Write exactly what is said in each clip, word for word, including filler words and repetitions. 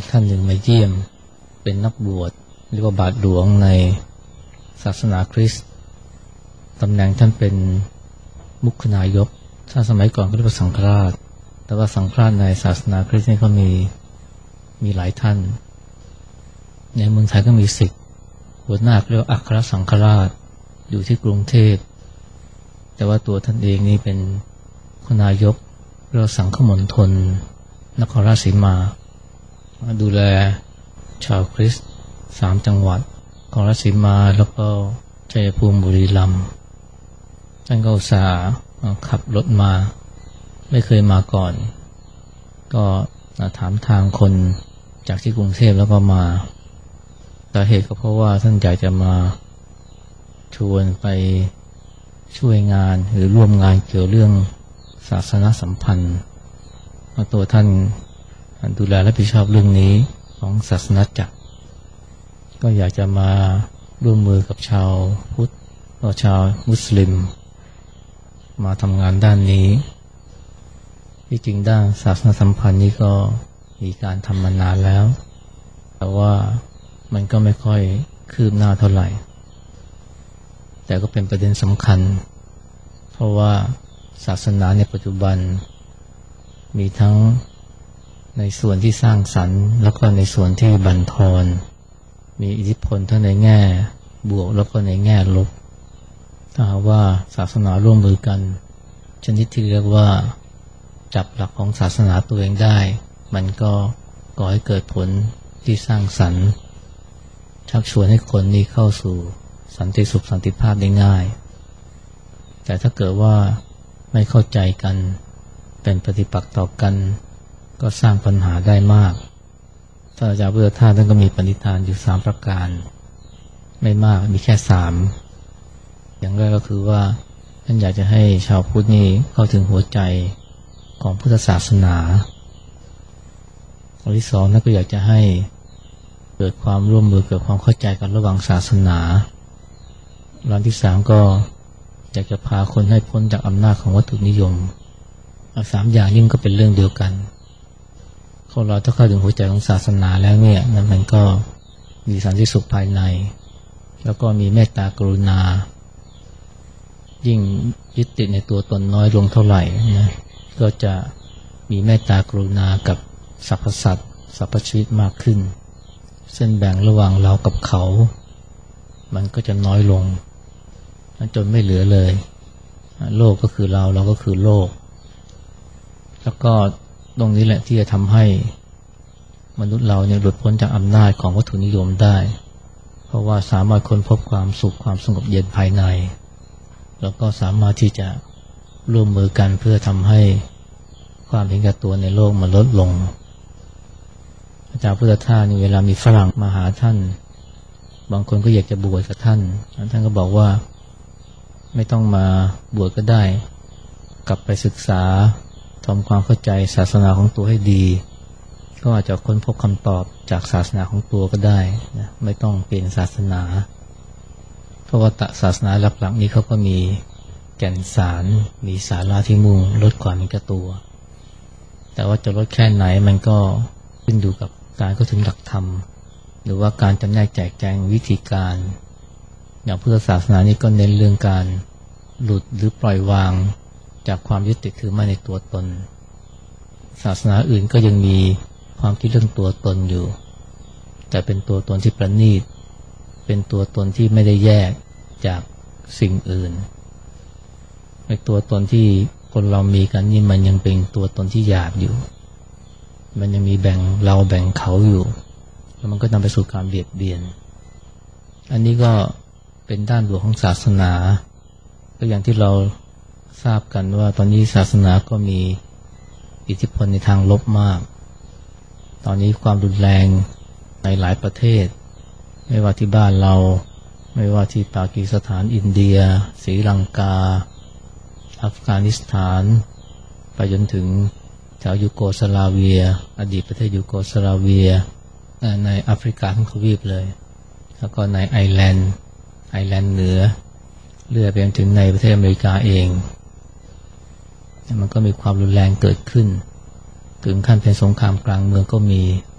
ท่านหนึ่งมาเยี่ยมเป็นนักบวชเรียกว่าบาทหลวงในศาสนาคริสต์ตำแหน่งท่านเป็นมุขนายกถ้าสมัยก่อนก็เรียกว่าสังฆราชแต่ว่าสังฆราชในศาสนาคริสต์นี่ก็มีมีหลายท่านในเมืองไทยก็มีสิทธิ์หัวหน้าเรียกว่าอัครสังฆราชอยู่ที่กรุงเทพแต่ว่าตัวท่านเองนี่เป็นนายกเรียกว่าสังฆมณฑลนครราชสีมาดูแลชาวคริสต์สามจังหวัดนครราชสีมาแล้วก็ชัยภูมิบุรีรัมย์ท่านก็อุตส่าห์ขับรถมาไม่เคยมาก่อนก็ถามทางคนจากที่กรุงเทพแล้วก็มาสาเหตุก็เพราะว่าท่านอยากจะมาชวนไปช่วยงานหรือร่วมงานเกี่ยวเรื่องศาสนสัมพันธ์ตัวท่านดูแลและรับผิดชอบเรื่องนี้ของศาสนาจักรก็อยากจะมาร่วมมือกับชาวพุทธและชาวมุสลิมมาทำงานด้านนี้ที่จริงด้านศาสนสัมพันธ์นี้ก็มีการทำมานานแล้วแต่ว่ามันก็ไม่ค่อยคืบหน้าเท่าไหร่แต่ก็เป็นประเด็นสำคัญเพราะว่าศาสนาในปัจจุบันมีทั้งในส่วนที่สร้างสรรค์แล้วก็ในส่วนที่บั่นทอนมีอิทธิพลทั้งในแง่บวกแล้วก็ในแง่ลบถ้าหากว่าศาสนาร่วมมือกันชนิดที่เรียกว่าจับหลักของศาสนาตัวเองได้มันก็ก่อให้เกิดผลที่สร้างสรรค์ชักชวนให้คนนี้เข้าสู่สันติสุขสันติภาพได้ง่ายแต่ถ้าเกิดว่าไม่เข้าใจกันเป็นปฏิปักษ์ต่อกันก็สร้างปัญหาได้มากท่านอาจารย์พุทธทาสท่านก็มีปณิธานอยู่สามประการไม่มากมีแค่สามอย่างแรกก็คือว่าท่านอยากจะให้ชาวพุทธนี่เข้าถึงหัวใจของพุทธศาสนาอันที่สองท่านก็อยากจะให้เกิดความร่วมมือเกิดความเข้าใจกันระหว่างศาสนาอันที่สามก็อยากจะพาคนให้พ้นจากอำนาจของวัตถุนิยมสามอย่างนี้ก็เป็นเรื่องเดียวกันคนเราถ้าเข้าถึงหัวใจของศาสนาแล้วเนี่ยมันก็มีสันติสุขภายในแล้วก็มีเมตตากรุณายิ่งยึดติดในตัวตนน้อยลงเท่าไหร่นะก็จะมีเมตตากรุณากับสรรพสัตว์สรรพชีวิตมากขึ้นเส้นแบ่งระหว่างเรากับเขามันก็จะน้อยลงจนไม่เหลือเลยโลกก็คือเราเราก็คือโลกแล้วก็ตรงนี้แหละที่จะทำให้มนุษย์เราเนี่ยหลุดพ้นจากอำนาจของวัตถุนิยมได้เพราะว่าสามารถค้นพบความสุขความสงบเย็นภายในแล้วก็สามารถที่จะร่วมมือกันเพื่อทำให้ความเห็นแก่ตัวในโลกมันลดลงอาจารย์พุทธทาสนี่เวลามีฝรั่งมาหาท่านบางคนก็อยากจะบวชกับท่านท่านก็บอกว่าไม่ต้องมาบวชก็ได้กลับไปศึกษาทำความเข้าใจศาสนาของตัวให้ดีก็อาจจะค้นพบคำตอบจากศาสนาของตัวก็ได้นะไม่ต้องเปลี่ยนศาสนาเพราะว่าศาสนาหลักๆนี้เขาก็มีแก่นสารมีสาระที่มุ่งลดความเห็นแก่ตัวแต่ว่าจะลดแค่ไหนมันก็ขึ้นอยู่กับการเข้าถึงหลักธรรมหรือว่าการจำแนกแจกแจงวิธีการอย่างพุทธศาสนานี่ก็เน้นเรื่องการหลุดหรือปล่อยวางจากความยึดติดถือมั่นในตัวตนศาสนาอื่นก็ยังมีความคิดเรื่องตัวตนอยู่แต่เป็นตัวตนที่ประณีตเป็นตัวตนที่ไม่ได้แยกจากสิ่งอื่นในตัวตนที่คนเรามีกันนี่มันยังเป็นตัวตนที่หยาบอยู่มันยังมีแบ่งเราแบ่งเขาอยู่แล้วมันก็นำไปสู่การเบียดเบียนอันนี้ก็เป็นด้านบวกของศาสนาก็อย่างที่เราทราบกันว่าตอนนี้ศาสนาก็มีอิทธิพลในทางลบมากตอนนี้ความรุนแรงในหลายประเทศไม่ว่าที่บ้านเราไม่ว่าที่ปากีสถานอินเดียศรีลังกาอัฟกานิสถานไปจนถึงแถวยูโกสลาเวียอดีตประเทศยูโกสลาเวียในแอฟริกาทั้งทวีปเลยแล้วก็ในไอร์แลนด์ไอร์แลนด์เหนือเลื่อยไปจนถึงในประเทศอเมริกาเองมันก็มีความรุนแรงเกิดขึ้นถึงขั้นเป็นสงครามกลางเมืองก็มี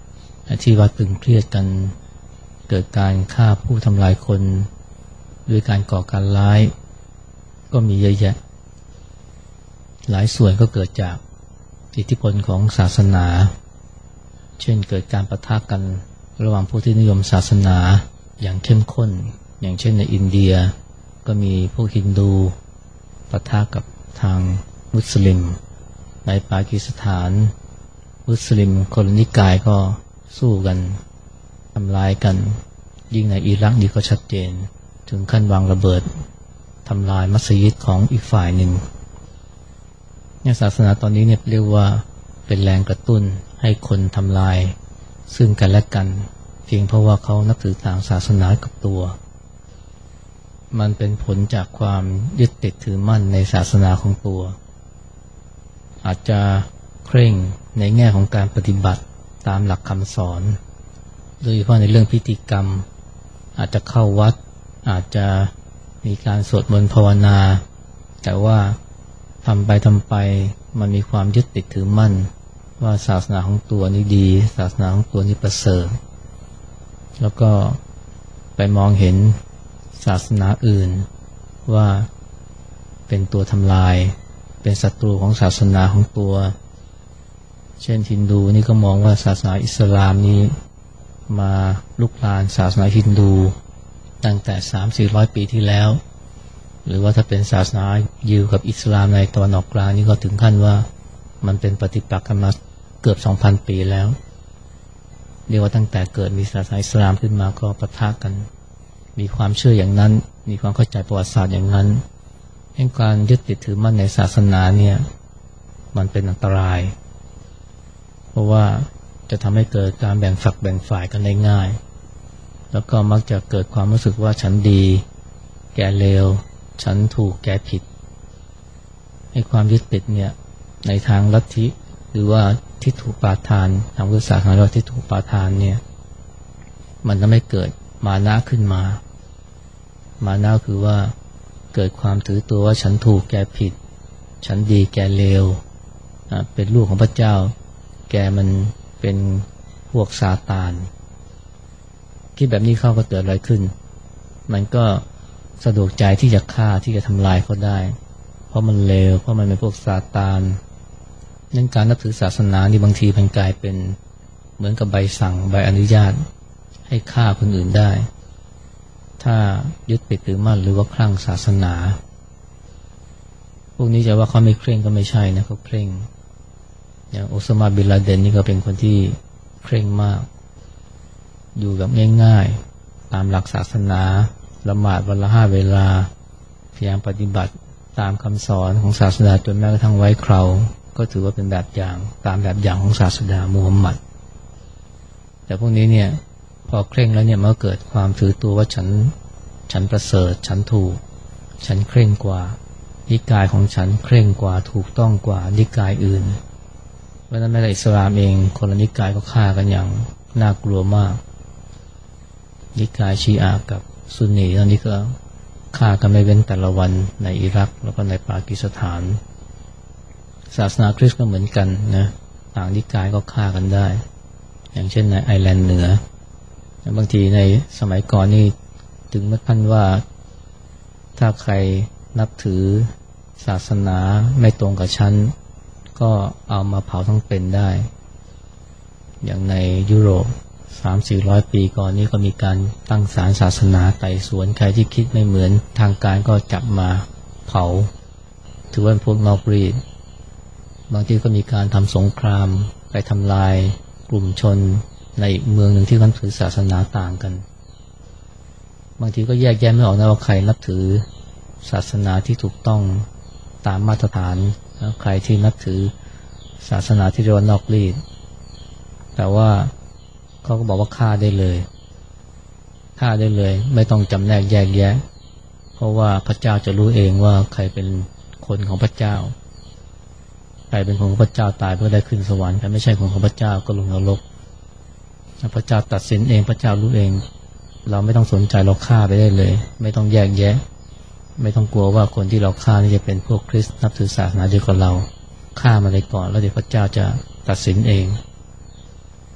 ที่ว่าตึงเครียดกันเกิดการฆ่าผู้ทำลายคนด้วยการก่อการร้ายก็มีเยอะแยะหลายส่วนก็เกิดจากอิทธิพลของศาสนาเช่นเกิดการปะทะกันระหว่างผู้ที่นิยมศาสนาอย่างเข้มข้นอย่างเช่นในอินเดียก็มีพวกฮินดูปะทะกับทางมุสลิมในปากีสถานมุสลิมคนละนิกายก็สู้กันทำลายกันยิ่งในอิรักนี่ก็ชัดเจนถึงขั้นวางระเบิดทำลายมัสยิดของอีกฝ่ายหนึ่งเนี่ยศาสนาตอนนี้เนี่ยเรียกว่าเป็นแรงกระตุ้นให้คนทำลายซึ่งกันและกันเพียงเพราะว่าเขานับถือต่างศาสนากับตัวมันเป็นผลจากความยึดติดถือมั่นในศาสนาของตัวอาจจะเคร่งในแง่ของการปฏิบัติตามหลักคำสอนโดยเฉพาะในเรื่องพิธีกรรมอาจจะเข้าวัดอาจจะมีการสวดมนต์ภาวนาแต่ว่าทำไปทำไปมันมีความยึดติดถือมั่นว่าศาสนาของตัวนี้ดีศาสนาของตัวนี้ประเสริฐแล้วก็ไปมองเห็นศาสนาอื่นว่าเป็นตัวทำลายเป็นศัตรูของศาสนาของตัวเช่นฮินดูนี่ก็มองว่าศาสนาอิสลามนี้มาลุกลานศาสนาฮินดูตั้งแต่ สามถึงสี่ร้อย ปีที่แล้วหรือว่าถ้าเป็นศาสนายิวกับอิสลามในตะวันออกกลางนี่ก็ถึงขั้นว่ามันเป็นปฏิปักษ์กันมาเกือบ สองพัน ปีแล้วเรียกว่าตั้งแต่เกิดมีศาสนาอิสลามขึ้นมาก็ปะทะกันมีความเชื่ออย่างนั้นมีความเข้าใจประวัติศาสตร์อย่างนั้นเรื่องการยึดติดถือมั่นในศาสนาเนี่ยมันเป็นอันตรายเพราะว่าจะทำให้เกิดการแบ่งฝักแบ่งฝ่ายกันได้ง่ายแล้วก็มักจะเกิดความรู้สึกว่าฉันดีแกเลวฉันถูกแกผิดให้ความยึดติดเนี่ยในทางลัทธิหรือว่าทิฏฐุปาทานทางพุทธศาสนาเรียกว่าทิฏฐุปาทานเนี่ยมันทำให้เกิดมานะขึ้นมามานะคือว่าเกิดความถือตัวว่าฉันถูกแกผิดฉันดีแกเลวเป็นลูกของพระเจ้าแกมันเป็นพวกซาตานคิดแบบนี้เข้าก็เกิดอะไรขึ้นมันก็สะดวกใจที่จะฆ่าที่จะทำลายเขาได้เพราะมันเลวเพราะมันเป็นพวกซาตานนั่นการนับถือศาสนานี่บางทีมันกลายเป็นเหมือนกับใบสั่งใบอนุญาตให้ฆ่าคนอื่นได้ถ้ายึดติดถือมั่นหรือว่าคลั่งศาสนาพวกนี้จะว่าเขาไม่เคร่งก็ไม่ใช่นะเขาเคร่งอย่างโอซามาบินลาเดนนี่ก็เป็นคนที่เคร่งมากอยู่แบบง่ายๆตามหลักศาสนาละหมาดวันละห้าเวลาพยายามปฏิบัติตามคำสอนของศาสดาจนแม้กระทั่งไว้เคราก็ถือว่าเป็นแบบอย่างตามแบบอย่างของศาสดามูฮัมหมัดแต่พวกนี้เนี่ยพอเคร่งแล้วเนี่ยมันก็เกิดความถือตัวว่าฉันฉันประเสริฐฉันถูกฉันเคร่งกว่านิกายของฉันเคร่งกว่าถูกต้องกว่านิกายอื่นเพราะฉะนั้นแม้แต่อิสลามเองคนละนิกายก็ฆ่ากันอย่างน่ากลัวมากนิกายชีอะห์กับซุนนีตอนนี้ก็ฆ่ากันไม่เว้นแต่ละวันในอิรักแล้วก็ในปากีสถานศาสนาคริสต์ก็เหมือนกันนะต่างนิกายก็ฆ่ากันได้อย่างเช่นในไอร์แลนด์เหนือบางทีในสมัยก่อนนี่ถึงแม้ขั้นว่าถ้าใครนับถือศาสนาไม่ตรงกับฉันก็เอามาเผาทั้งเป็นได้อย่างในยุโรป สามถึงสี่ร้อย ปีก่อนนี้ก็มีการตั้งศาลศาสนาไต่สวนใครที่คิดไม่เหมือนทางการก็จับมาเผาถือว่าเป็นพวกนอกรีดบางทีก็มีการทำสงครามไปทำลายกลุ่มชนในอีกเมืองหนึ่งที่นับถือศาสนาต่างกันบางทีก็แยกแยะไม่ออกนะว่าใครนับถือศาสนาที่ถูกต้องตามมาตรฐานแล้วใครที่นับถือศาสนาที่เรียกว่านอกรีดแต่ว่าเขาก็บอกว่าฆ่าได้เลยฆ่าได้เลยไม่ต้องจำแนกแยกแยะเพราะว่าพระเจ้าจะรู้เองว่าใครเป็นคนของพระเจ้าใครเป็นคนของพระเจ้าตายเพื่อได้ขึ้นสวรรค์ใครไม่ใช่คนของพระเจ้าก็ลงนรกพระเจ้าตัดสินเองพระเจ้ารู้เองเราไม่ต้องสนใจเราฆ่าไปได้เลยไม่ต้องแยกแยะไม่ต้องกลัวว่าคนที่เราฆ่านี่จะเป็นพวกคริสต์นับถือศาสนาเดียวกับเราฆ่ามาเลยก่อนแล้วเดี๋ยวพระเจ้าจะตัดสินเอง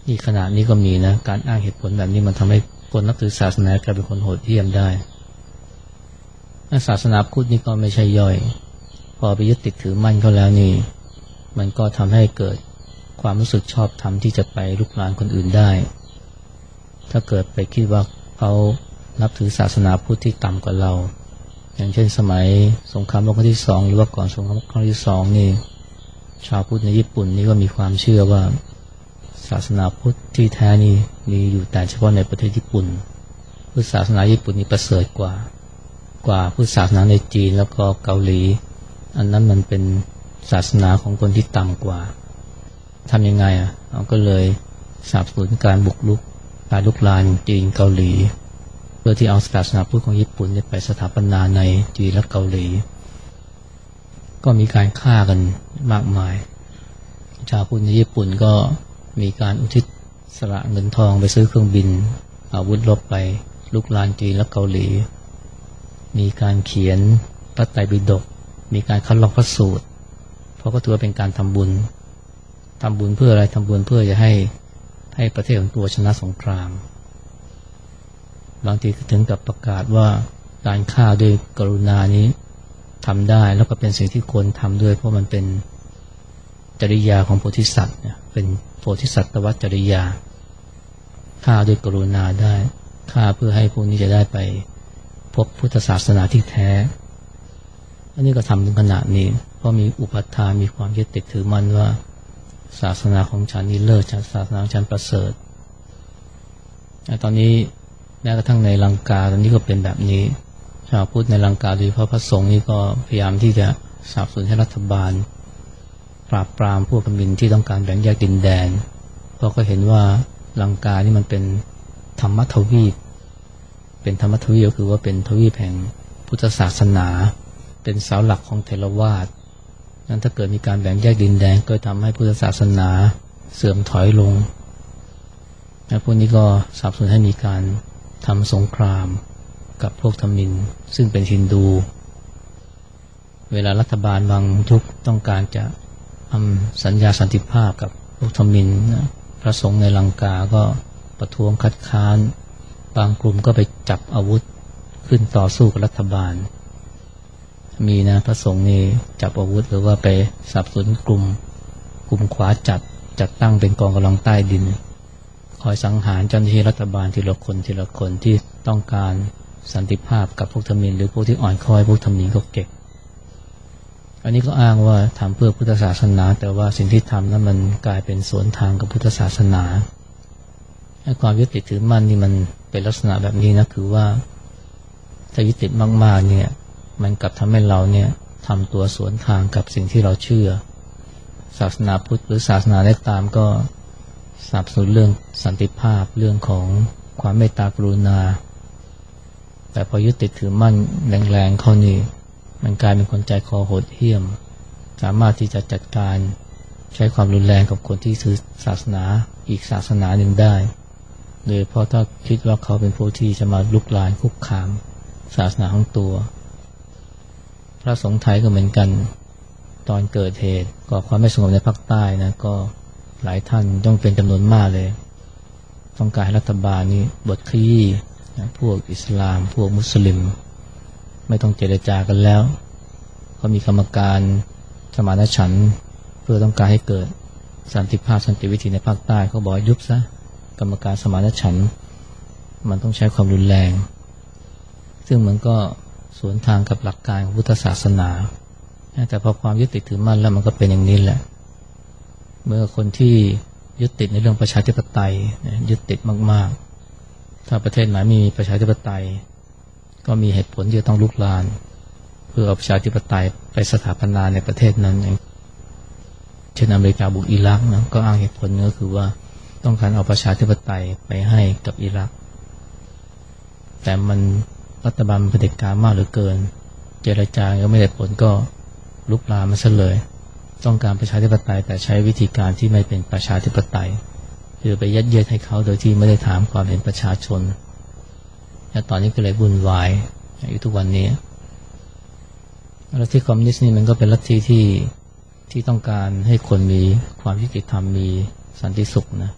นี่ขนาดนี้ก็มีนะการอ้างเหตุผลแบบนี้มันทำให้คนนับถือศาสนากลายเป็นคนโหดเหี้ยมได้ศาสนาพุทธนี่ก็ไม่ใช่ย่อยพอไปยึดติดถือมั่นเขาแล้วนี่มันก็ทำให้เกิดความรู้สึกชอบธรรมที่จะไปลุกลานคนอื่นได้ถ้าเกิดไปคิดว่าเขานับถือศาสนาพุทธที่ต่ำกว่าเราอย่างเช่นสมัยสงครามโลกครั้งที่สองหรือว่าก่อนสงครามโลกครั้งที่สองนี่ชาวพุทธในญี่ปุ่นนี่ก็มีความเชื่อว่าศาสนาพุทธที่แท้นี่มีอยู่แต่เฉพาะในประเทศญี่ปุ่นพุทธศาสนาญี่ปุ่นนี่ประเสริฐกว่ากว่าพุทธศาสนาในจีนแล้วก็เกาหลีอันนั้นมันเป็นศาสนาของคนที่ต่ำกว่าทำยังไงอ่ะเราก็เลยสนับสนุนการบุกรุกการลุกลานจีนเกาหลีเพื่อที่เอาศาสนาพุทธของญี่ปุ่นไปสถาปนาในจีนและเกาหลีก็มีการฆ่ากันมากมายชาวพุทธในญี่ปุ่นก็มีการอุทิศสละเงินทองไปซื้อเครื่องบินอาวุธรบไปลุกลานจีนและเกาหลีมีการเขียนพระไตรปิฎกมีการคัดลอกพระสูตรเพราะก็ถือว่าเป็นการทำบุญทำบุญเพื่ออะไรทำบุญเพื่อจะให้ให้ประเทศของตัวชนะสงครามบางทีถึงกับประกาศว่าการฆ่าด้วยกรุณานี้ทำได้แล้วก็เป็นสิ่งที่ควรทำด้วยเพราะมันเป็นจริยาของโพธิสัตว์เนี่ยเป็นโพธิสัตวจริยาฆ่าด้วยกรุณาได้ฆ่าเพื่อให้พวกนี้จะได้ไปพบพุทธศาสนาที่แท้อันนี้ก็ทำถึงขนาดนี้เพราะมีอุปทานมีความยึดติดถือมั่นว่าศาสนาของฉันนี่เลิศศาสนาของฉันประเสริฐตอนนี้แม้กระทั่งในลังกาตอนนี้ก็เป็นแบบนี้ชาวพุทธในลังกาโดยเฉพาะพระสงฆ์นี่ก็พยายามที่จะสนับสนุนให้รัฐบาลปราบปรามพวกกมินที่ต้องการแบ่งแยกดินแดนเพราะก็เห็นว่าลังกานี่มันเป็นธรรมทวีปเป็นธรรมทวีปก็คือว่าเป็นทวีปแห่งพุทธศาสนาเป็นเสาหลักของเถรวาทนั้นถ้าเกิดมีการแบ่งแยกดินแดนก็ทำให้พุทธศาสนาเสื่อมถอยลงและพวกนี้ก็สนับสนุนให้มีการทำสงครามกับพวกทมิฬซึ่งเป็นฮินดูเวลารัฐบาลบางยุคต้องการจะทำสัญญาสันติภาพกับพวกทมิฬพระสงฆ์ในลังกาก็ประท้วงคัดค้านบางกลุ่มก็ไปจับอาวุธขึ้นต่อสู้กับรัฐบาลมีนะพระสงฆ์นี่จับอาวุธหรือว่าไปสนับสนุนกลุ่มกลุ่มขวาจัดจัดตั้งเป็นกองกำลังใต้ดินคอยสังหารเจ้าหน้าที่รัฐบาลทีละคนทีละคนที่ต้องการสันติภาพกับพวกทมิฬหรือพวกที่อ่อนคอยพวกทมิฬก็เก็บอันนี้ก็อ้างว่าทำเพื่อพุทธศาสนาแต่ว่าสิ่งที่ทำนั้นมันกลายเป็นสวนทางกับพุทธศาสนาความยึดติดถือมั่นนี่มันเป็นลักษณะแบบนี้นะคือว่าถ้ายึดติดมากๆเนี่ยมันกลับทำให้เราเนี่ยทำตัวสวนทางกับสิ่งที่เราเชื่อศาสนาพุทธหรือศาสนาใดตามก็สนับสนุนเรื่องสันติภาพเรื่องของความเมตตากรุณาแต่พอยึดติดถือมั่นแรงๆเข้านี่มันกลายเป็นคนใจคอโหดเหี้ยมสามารถที่จะจัดการใช้ความรุนแรงกับคนที่ถือศาสนาอีกศาสนาหนึ่งได้โดยเพราะถ้าคิดว่าเขาเป็นผู้ที่จะมาลุกลานคุกคามศาสนาของตัวพระสงฆ์ไทยก็เหมือนกันตอนเกิดเหตุก่อความไม่สงบในภาคใต้นะก็หลายท่านต้องเป็นจำนวนมากเลยต้องการให้รัฐบาลนี้บทขยี้นะพวกอิสลามพวกมุสลิมไม่ต้องเจรจากันแล้วเขามีกรรมการสมานฉันท์เพื่อต้องการให้เกิดสันติภาพสันติวิธีในภาคใต้เขาบอกยุบซะกรรมการสมานฉันท์มันต้องใช้ความรุนแรงซึ่งมันก็สวนทางกับหลักการของพุทธศาสนาแต่พอความยึดติดถือมั่นแล้วมันก็เป็นอย่างนี้แหละเมื่อคนที่ยึดติดในเรื่องประชาธิปไตยยึดติดมากๆถ้าประเทศไหนมีประชาธิปไตยก็มีเหตุผลที่จะต้องลุกลานเพื่อเอาประชาธิปไตยไปสถาปนาในประเทศนั้นเช่นอเมริกาบุกอิรักนะก็อ้างเหตุผลก็คือว่าต้องการเอาประชาธิปไตยไปให้กับอิรักแต่มันรัฐบาลเผด็จการมากเหลือเกินเจรจาก็ไม่ได้ผลก็ลุกลามมาซะเลยต้องการประชาธิปไตยแต่ใช้วิธีการที่ไม่เป็นประชาธิปไตยคือไปยัดเยียดให้เขาโดยที่ไม่ได้ถามความเห็นประชาชนและตอนนี้ก็เลยวุ่นวายอยู่ทุกวันนี้ลัทธิคอมมิวนิสต์นี่มันก็เป็นลัทธิที่ที่ต้องการให้คนมีความยุติธรรมมีสันติสุขนะ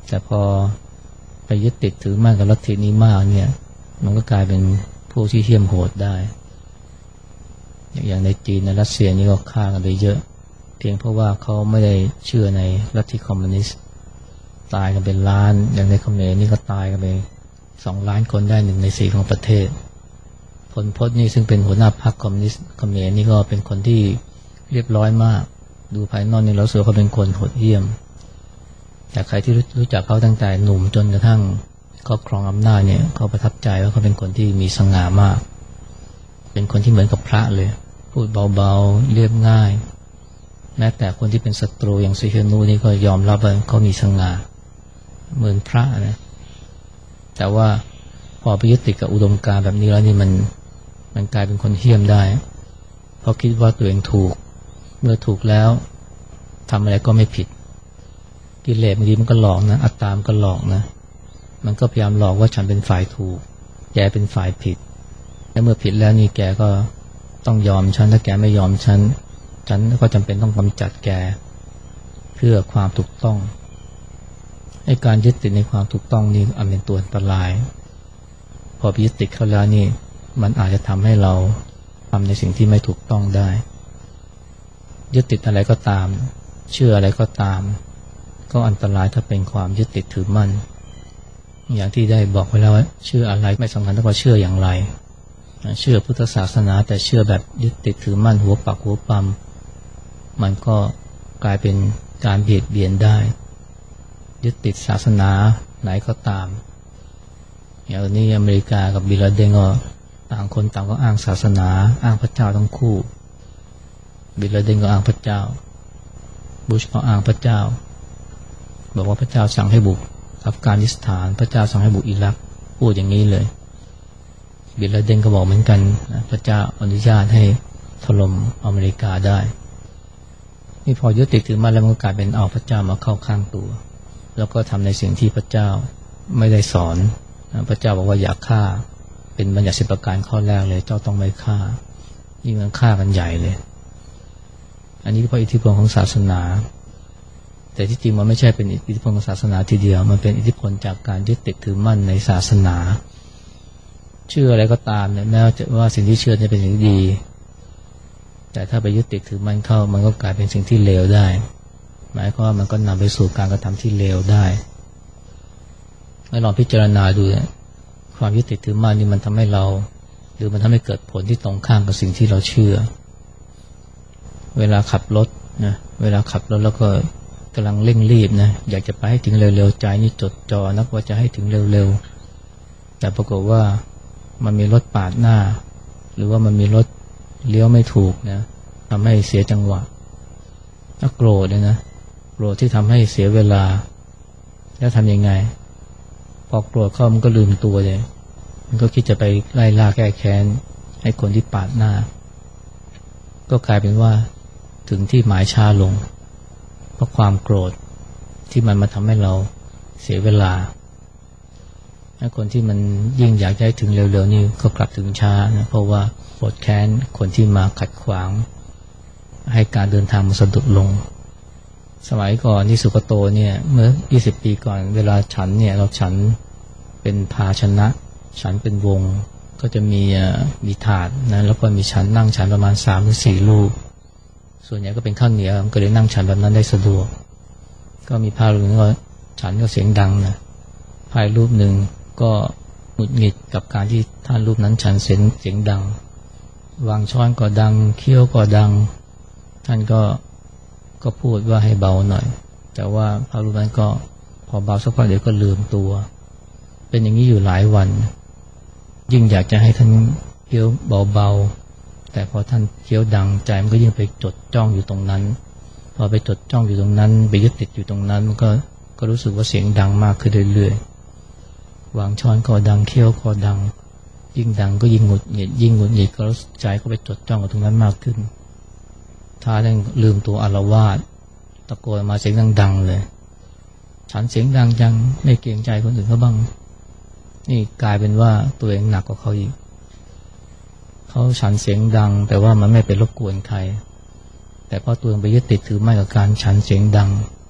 แต่พอไปยึดติดถือมั่นกับลัทธินี้มากเนี่ยมันก็กลายเป็นผู้ที่เหี้ยมโหดได้อย่างในจีนในรัสเซียนี่ก็ฆ่ากันไปเยอะเพียงเพราะว่าเขาไม่ได้เชื่อในลัทธิคอมมิวนิสต์ตายกันเป็นล้านอย่างในเขมรนี่ก็ตายกันไปสองล้านคนได้หนึ่งในสี่ของประเทศพลพจน์นี่ซึ่งเป็นหัวหน้าพรรคคอมมิวนิสต์เขมรนี่ก็เป็นคนที่เรียบร้อยมากดูภายนอกนี่เราเสือเขาเป็นคนโหดเหี้ยมแต่ใครที่รู้จักเขาตั้งแต่หนุ่มจนกระทั่งเขาครองอำนาจเนี่ยเขาประทับใจว่าเขาเป็นคนที่มีสง่ามากเป็นคนที่เหมือนกับพระเลยพูดเบาๆเรียบง่ายแม้แต่คนที่เป็นศัตรูอย่างซิเฮนูนี่ก็ยอมรับว่าเขามีสง่าเหมือนพระนะแต่ว่าพอไปยึดติดกับอุดมการณ์แบบนี้แล้วนี่มันมันกลายเป็นคนเหี้ยมได้เพราะคิดว่าตัวเองถูกเมื่อถูกแล้วทำอะไรก็ไม่ผิดกิเลสบางทีมันก็หลอกนะอัตตามก็หลอกนะมันก็พยายามหลอกว่าฉันเป็นฝ่ายถูกแกเป็นฝ่ายผิดและเมื่อผิดแล้วนี่แกก็ต้องยอมฉันถ้าแกไม่ยอมฉันฉันก็จำเป็นต้องกำจัดแกเพื่อความถูกต้องให้การยึดติดในความถูกต้องนี่อันเป็นตัวอันตรายพอไปยึดติดเขาแล้วนี่มันอาจจะทำให้เราทำในสิ่งที่ไม่ถูกต้องได้ยึดติดอะไรก็ตามเชื่ออะไรก็ตามก็อันตรายถ้าเป็นความยึดติดถือมั่นอย่างที่ได้บอกไว้แล้วว่าเชื่ออะไรไม่สำคัญเท่ากับเชื่ออย่างไรเชื่อพุทธศาสนาแต่เชื่อแบบยึดติดถือมั่นหัวปักหัวปั๊มมันก็กลายเป็นการเบียดเบียนได้ยึดติดศาสนาไหนก็ตามอย่างนี้อเมริกากับบิลลาเดนก็ต่างคนต่างก็อ้างศาสนาอ้างพระเจ้าทั้งคู่บิลลาเดนก็อ้างพระเจ้าบุชก็อ้างพระเจ้าบอกว่าพระเจ้าสั่งให้บุกอัฟกานิสถานพระเจ้าสั่งให้บุกอิรักพูดอย่างนี้เลยบิลลาเดนก็บอกเหมือนกันพระเจ้าอนุญาตให้ถล่มอเมริกาได้นี่พอยึดติดถือมั่นแล้วมันก็กลายเป็นเอาพระเจ้ามาเข้าข้างตัวแล้วก็ทำในสิ่งที่พระเจ้าไม่ได้สอนพระเจ้าบอกว่าอย่าฆ่าเป็นบัญญัติสิบประการข้อแรกเลยเจ้าต้องไม่ฆ่ายิ่งมันฆ่ากันใหญ่เลยอันนี้เพราะอิทธิพลของศาสนาแต่ที่จริงมันไม่ใช่เป็นอิทธิพลของศาสนาทีเดียวมันเป็นอิทธิพลจากการยึดติดถือมั่นในศาสนาเชื่ออะไรก็ตามเนี่ยแม้ว่าสิ่งที่เชื่อจะเป็นสิ่งที่ดีแต่ถ้าไปยึดติดถือมั่นเข้ามันก็กลายเป็นสิ่งที่เลวได้หมายความว่ามันก็นำไปสู่การกระทำที่เลวได้ให้ลองพิจารณาดูความยึดติดถือมั่นนี่มันทำให้เราหรือมันทำให้เกิดผลที่ตรงข้ามกับสิ่งที่เราเชื่อเวลาขับรถนะเวลาขับรถแล้วก็กำลังเร่งรีบนะอยากจะไปให้ถึงเร็วๆใจนี่จดจ่อนักว่าจะให้ถึงเร็วๆแต่ปรากฏว่ามันมีรถปาดหน้าหรือว่ามันมีรถเลี้ยวไม่ถูกนะทำให้เสียจังหวะแล้วโกรธเลยนะโกรธที่ทำให้เสียเวลาแล้วทำยังไงพอโกรธเข้ามันก็ลืมตัวเลยมันก็คิดจะไปไล่ล่าแก้แค้นให้คนที่ปาดหน้าก็กลายเป็นว่าถึงที่หมายช้าลงเพราะความโกรธที่มันมาทำให้เราเสียเวลาถ้าคนที่มันยิ่งอยากให้ถึงเร็วๆนี่ก็กลับถึงช้านะเพราะว่าโกรธแค้นคนที่มาขัดขวางให้การเดินทางมันสะดุดลงสมัยก่อนที่สุกโตเนี่ยเมื่อยี่สิบปีก่อนเวลาฉันเนี่ยเราฉันเป็นภาชนะฉันเป็นวงก็จะมีมีถาดนะแล้วก็มีฉันนั่งฉันประมาณสามหรือสี่ลูกส่วนใหญ่ก็เป็นข้าวเหนียวก็เลยนั่งฉันแบบนั้นได้สะดวกก็มีพระรูปนึงก็ฉันก็เสียงดังนะพระรูปหนึ่งก็หงุดหงิดกับการที่ท่านรูปนั้นฉันเสียงเสียงดังวางช้อนก็ดังเคี้ยวก็ดังท่านก็ก็พูดว่าให้เบาหน่อยแต่ว่าพระรูปนั้นก็พอเบาสักพักเดี๋ยวก็ลืมตัวเป็นอย่างนี้อยู่หลายวันยิ่งอยากจะให้ท่านเคี้ยวเบาๆแต่พอท่านเคี้ยวดังใจมันก็ยิ่งไปจดจ้องอยู่ตรงนั้นพอไปจดจ้องอยู่ตรงนั้นไปยึดติดอยู่ตรงนั้นมันก็ก็รู้สึกว่าเสียงดังมากขึ้นเรื่อยๆวางช้อนก็ดังเคี้ยวก็ดังยิ่งดังก็ยิ่งหงุดหงิดยิ่งหงุดหงิดก็ใจก็ไปจดจ้องกับตรงนั้นมากขึ้นท้าได้ลืมตัวอาละวาดตะโกนมาเสียงดังๆเลยฉันเสียงดังจังไม่เกรงใจคนอื่นเขาบ้างนี่กลายเป็นว่าตัวเองหนักกว่าเขาอีกเขาฉันเสียงดังแต่ว่ามันไม่ไปรบกวนใครแต่พอตัวเองไปยึดติดถือมั่นกับการฉันเสียงดัง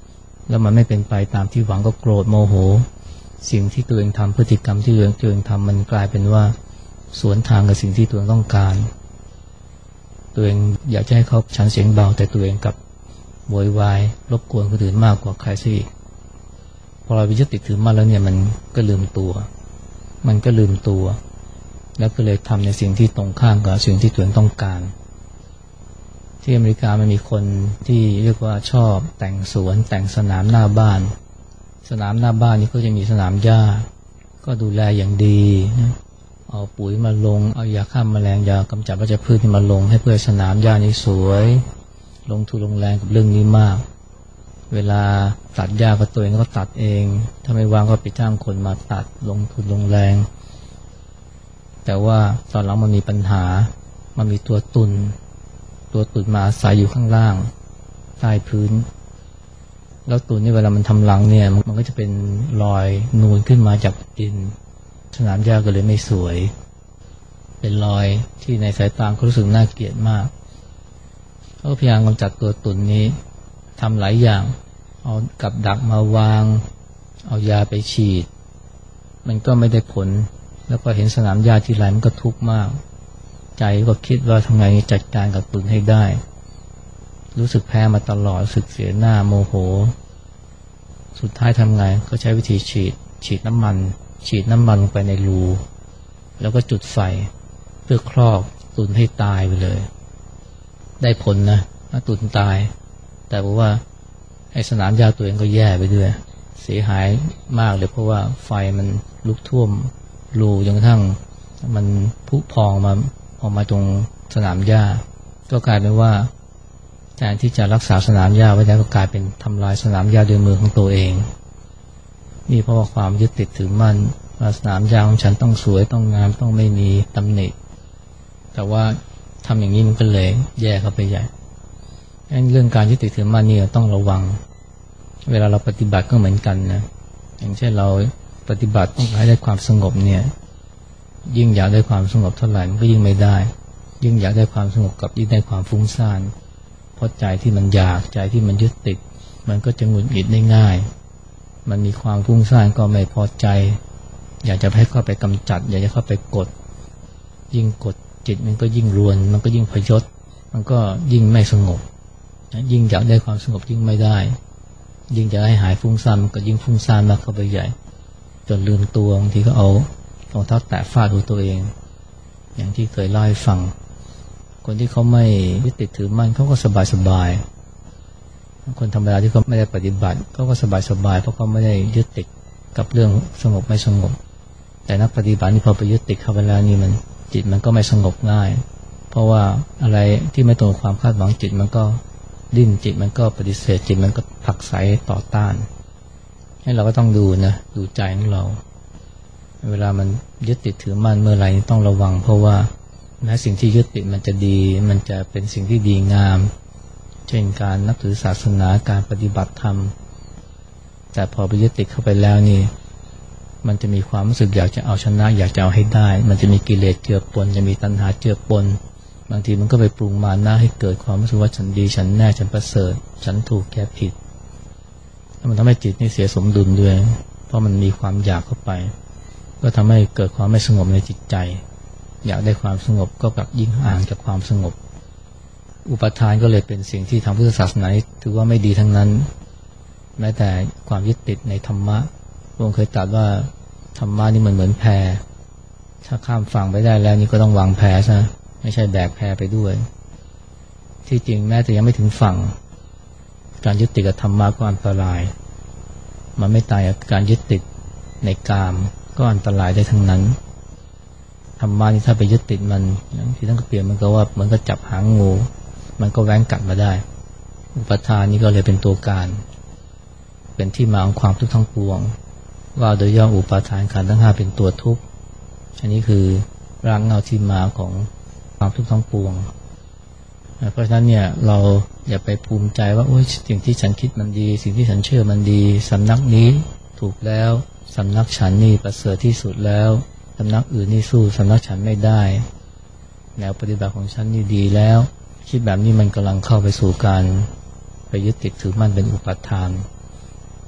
แล้วมันไม่เป็นไปตามที่หวังก็โกรธโมโหสิ่งที่ตัวเองทำพฤติกรรมที่ตัวเองตัวเองทำมันกลายเป็นว่าสวนทางกับสิ่งที่ตัวเองต้องการตัวเองอยากจะให้เขาฉันเสียงเบาแต่ตัวเองกับโวยวายรบกวนคนอื่นมากกว่าใครซะอีกพอเราไปยึดติดถือมั่นแล้วเนี่ยมันก็ลืมตัวมันก็ลืมตัวแล้วก็เลยทำในสิ่งที่ตรงข้ามกับสิ่งที่ตัวเองต้องการที่อเมริกามันมีคนที่เรียกว่าชอบแต่งสวนแต่งสนามหน้าบ้านสนามหน้าบ้านนี่ก็จะมีสนามหญ้าก็ดูแลอย่างดีเอาปุ๋ยมาลงเอายาฆ่าแมลงยากำจัดวัชพืชที่มาลงให้เพื่อสนามหญ้านี้สวยลงทุนลงแรงกับเรื่องนี้มากเวลาตัดหญ้าก็ตัวเองก็ตัดเองถ้าไม่ว่างก็ไปจ้างคนมาตัดลงทุนลงแรงแต่ว่าตอนหลังมันมีปัญหามันมีตัวตุนตัวตุนมาอาศัยอยู่ข้างล่างใต้พื้นแล้วตุนนี่เวลามันทำรังเนี่ยมันก็จะเป็นรอยนูนขึ้นมาจากดินสนามหญ้าก็เลยไม่สวยเป็นรอยที่ในสายตาเขารู้สึกน่าเกลียดมากเขาพยายามกำจัดตัวตุนนี้ทำหลายอย่างเอากับดักมาวางเอายาไปฉีดมันก็ไม่ได้ผลแล้วก็เห็นสนามหญ้าที่ไรมันก็ทุกข์มากใจก็คิดว่าทำไงจัดการกับตุนให้ได้รู้สึกแพ้มาตลอดรู้สึกเสียหน้าโมโหสุดท้ายทำไงก็ใช้วิธีฉีดฉีดน้ำมันฉีดน้ำมันลงไปในรูแล้วก็จุดไฟเพื่อครอบตุนให้ตายไปเลยได้ผลนะตุนตายแต่เพราะว่าไอ้สนามหญ้าตัวเองก็แย่ไปด้วยเสียหายมากเลยเพราะว่าไฟมันลุกท่วมรูจนกระทั่งมันพุพองมาออกมาตรงสนามหญ้าก็กลายเป็นว่าแทนที่จะรักษาสนามหญ้าไว้ได้ก็กลายเป็นทำลายสนามหญ้าด้วยมือของตัวเองนี่เพราะว่าความยึดติดถือมั่นว่าสนามหญ้าของฉันต้องสวยต้องงามต้องไม่มีตำหนิแต่ว่าทำอย่างนี้มันก็เลยแย่เข้าไปใหญ่เรื่องการยึดติดถือมั่นนี่ต้องระวังเวลาเราปฏิบัติก็เหมือนกันนะอย่างเช่นเราปฏิบัติต้องให้ได้ความสงบเนี่ยยิ่งอยากได้ความสงบเท่าไหร่มันก็ยิ่งไม่ได้ยิ่งอยากได้ความสงบกับยิ่งได้ความฟุ้งซ่านเพราะใจที่มันอยากใจที่มันยึดติดมันก็จะหงุดหงิดได้ง่ายมันมีความฟุ้งซ่านก็ไม่พอใจอยากจะให้เข้าไปกำจัดอยากจะเข้าไปกดยิ่งกดจิตมันก็ยิ่งรวนมันก็ยิ่งพยศมันก็ยิ่งไม่สงบยิ่งอยากได้ความสงบยิ่งไม่ได้ยิ่งจะให้หายฟุ้งซ่านมันก็ยิ่งฟุ้งซ่านมากเข้าไปใหญ่จนลืมตัวบางทีก็เอารองเท้าแตะฟาดหัวตัวเองอย่างที่เคยเล่าให้ฟังคนที่เขาไม่ยึดติดถือมั่นเขาก็สบายสบายคนธรรมดาที่เขาไม่ได้ปฏิบัติเขาก็สบายสบายเพราะเขาไม่ได้ยึดติดกับเรื่องสงบไม่สงบแต่นักปฏิบัตินี่พอไปยึดติดเข้าไปแล้วนี่มันจิตมันก็ไม่สงบง่ายเพราะว่าอะไรที่ไม่ตรงความคาดหวังจิตมันก็ดิ้นจิตมันก็ปฏิเสธจิตมันก็ผลักไสต่อต้านให้เราก็ต้องดูนะดูใจของเราเวลามันยึดติดถือมั่นเมื่อไหร่ต้องระวังเพราะว่าแม้สิ่งที่ยึดติดมันจะดีมันจะเป็นสิ่งที่ดีงามเช่นการนับถือศาสนาการปฏิบัติธรรมแต่พอไปยึดติดเข้าไปแล้วนี่มันจะมีความรู้สึกอยากจะเอาชนะอยากจะเอาให้ได้มันจะมีกิเลสเจือปนจะมีตัณหาเจือปนบางทีมันก็ไปปรุงมานะให้เกิดความรู้สึกว่าฉันดีฉันแน่ฉันประเสริฐฉันถูกแกผิดมันทำให้จิตนี่เสียสมดุลด้วยเพราะมันมีความอยากเข้าไปก็ทำให้เกิดความไม่สงบในจิตใจอยากได้ความสงบก็กลับยิ่งห่างจากความสงบอุปทานก็เลยเป็นสิ่งที่ทางพุทธศาสนาถือว่าไม่ดีทั้งนั้นแม้แต่ความยึดติดในธรรมะพระองค์เคยตรัสว่าธรรมะนี่มันเหมือนแพถ้าข้ามฝั่งไปได้แล้วนี่ก็ต้องวางแพซะไม่ใช่แบกแพไปด้วยที่จริงแม้แต่ยังไม่ถึงฝั่งการยึดติดกับธรรมะก็อันตรายมันไม่ตายกับการยึดติดในกามก็อันตรายได้ทั้งนั้นธรรมะนี่ถ้าไปยึดติดมันที่ท่านก็เปรียบมันก็ว่าเหมือนกับจับหางงูมันก็แหว่งกัดมาได้อุปทานนี่ก็เลยเป็นตัวการเป็นที่มาของความทุกข์ทั้งปวงว่าโดยย่ออุปาทานขันธ์ทั้งห้าเป็นตัวทุกข์อันนี้คือรากเหง้าที่มาของความทุกข์ทั้งปวงเพราะฉะนั้นเนี่ยเราอย่าไปภูมิใจว่าโอ้ยสิ่งที่ฉันคิดมันดีสิ่งที่ฉันเชื่อมันดีสำนักนี้ถูกแล้วสำนักฉันนี่ประเสริฐที่สุดแล้วสำนักอื่นนี่สู้สำนักฉันไม่ได้แนวปฏิบัติของฉันนี่ดีแล้วคิดแบบนี้มันกำลังเข้าไปสู่การไปยึดติดถือมั่นเป็นอุปทาน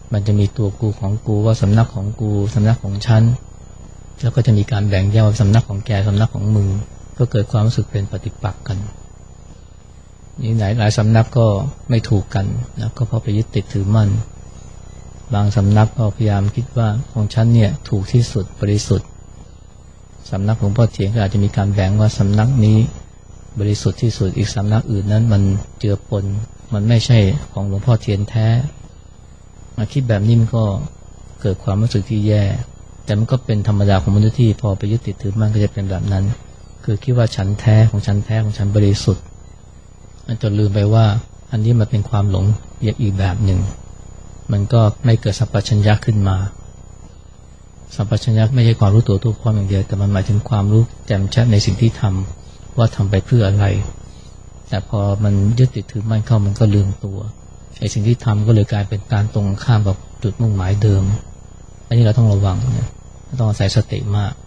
มันจะมีตัวกูของกูว่าสำนักของกูสำนักของฉันแล้วก็จะมีการแบ่งแยกว่าสำนักของแกสำนักของมึงก็เกิดความรู้สึกเป็นปฏิปักษ์กันนี่ไหนหลายสำนักก็ไม่ถูกกันนะก็เพราะไปยึดติดถือมั่นบางสำนักก็พยายามคิดว่าของฉันเนี่ยถูกที่สุดบริสุทธิ์สำนักของพ่อเถียงก็อาจจะมีการแบ่งว่าสำนักนี้บริสุทธิ์ที่สุดอีกสำนักอื่นนั้นมันเจือปนมันไม่ใช่ของหลวงพ่อเทียนแท้มาคิดแบบนี้มันก็เกิดความรู้สึกที่แย่แต่มันก็เป็นธรรมดาของมนุษย์ที่พอไปยึดติดถือมั่นก็จะเป็นแบบนั้นคือคิดว่าฉันแท้ของฉันแท้ของฉันบริสุทธิ์จนลืมไปว่าอันนี้มันเป็นความหลงอีกแบบหนึ่งมันก็ไม่เกิดสัพพัญญะขึ้นมาสัพพัญญะไม่ใช่ความรู้ตัวทั่วพร้อมอย่างเดียวแต่มันหมายถึงความรู้แจ่มชัดในสิ่งที่ทำว่าทำไปเพื่ออะไรแต่พอมันยึดติดถือมั่นเข้ามันก็ลืมตัวไอ้สิ่งที่ทำก็เลยกลายเป็นการตรงข้ามกับจุดมุ่งหมายเดิมอันนี้เราต้องระวังนะต้องอาศัยสติมาก